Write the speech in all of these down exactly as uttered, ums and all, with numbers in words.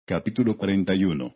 Capítulo cuarenta y uno.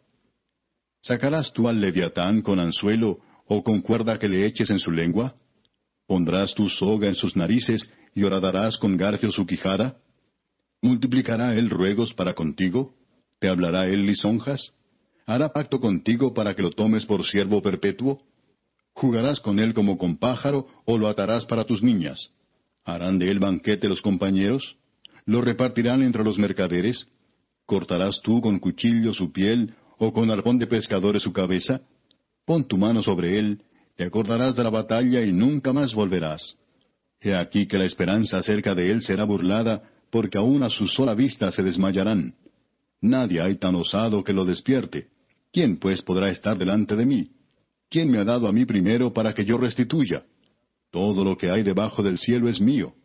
¿Sacarás tú al leviatán con anzuelo, o con cuerda que le eches en su lengua? ¿Pondrás tu soga en sus narices, y horadarás con garfio su quijada? ¿Multiplicará él ruegos para contigo? ¿Te hablará él lisonjas? ¿Hará pacto contigo para que lo tomes por siervo perpetuo? ¿Jugarás con él como con pájaro, o lo atarás para tus niñas? ¿Harán de él banquete los compañeros? ¿Lo repartirán entre los mercaderes? ¿Cortarás tú con cuchillo su piel, o con arpón de pescadores su cabeza? Pon tu mano sobre él, te acordarás de la batalla y nunca más volverás. He aquí que la esperanza acerca de él será burlada, porque aun a su sola vista se desmayarán. Nadie hay tan osado que lo despierte. ¿Quién pues podrá estar delante de mí? ¿Quién me ha dado a mí primero para que yo restituya? Todo lo que hay debajo del cielo es mío.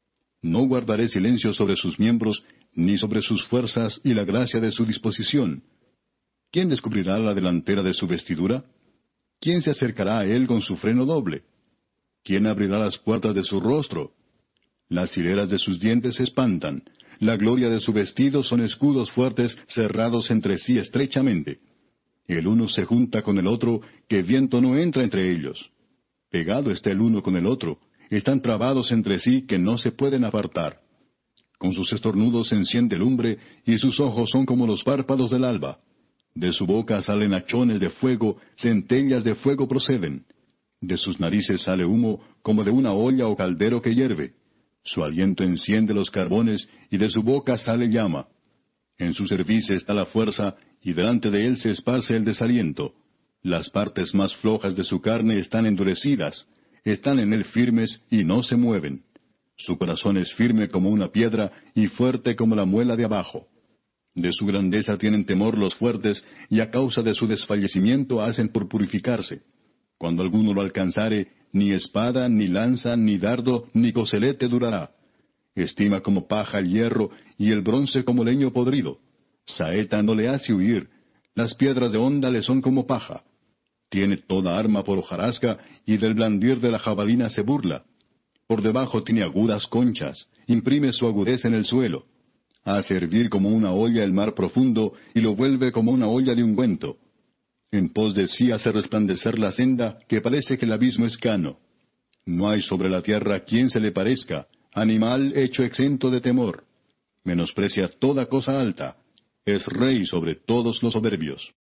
No guardaré silencio sobre sus miembros, ni sobre sus fuerzas y la gracia de su disposición. ¿Quién descubrirá la delantera de su vestidura? ¿Quién se acercará a él con su freno doble? ¿Quién abrirá las puertas de su rostro? Las hileras de sus dientes se espantan. La gloria de su vestido son escudos fuertes cerrados entre sí estrechamente. El uno se junta con el otro, que viento no entra entre ellos. Pegado está el uno con el otro, están trabados entre sí que no se pueden apartar. Con sus estornudos enciende lumbre, y sus ojos son como los párpados del alba. De su boca salen hachones de fuego, centellas de fuego proceden. De sus narices sale humo, como de una olla o caldero que hierve. Su aliento enciende los carbones, y de su boca sale llama. En su cerviz está la fuerza, y delante de él se esparce el desaliento. Las partes más flojas de su carne están endurecidas, están en él firmes y no se mueven. Su corazón es firme como una piedra, y fuerte como la muela de abajo. De su grandeza tienen temor los fuertes, y a causa de su desfallecimiento hacen por purificarse. Cuando alguno lo alcanzare, ni espada, ni lanza, ni dardo, ni coselete durará. Estima como paja el hierro, y el bronce como leño podrido. Saeta no le hace huir, las piedras de honda le son como paja. Tiene toda arma por hojarasca, y del blandir de la jabalina se burla. Por debajo tiene agudas conchas, imprime su agudez en el suelo. Hace hervir como una olla el mar profundo, y lo vuelve como una olla de ungüento. En pos de sí hace resplandecer la senda, que parece que el abismo es cano. No hay sobre la tierra quien se le parezca, animal hecho exento de temor. Menosprecia toda cosa alta, es rey sobre todos los soberbios.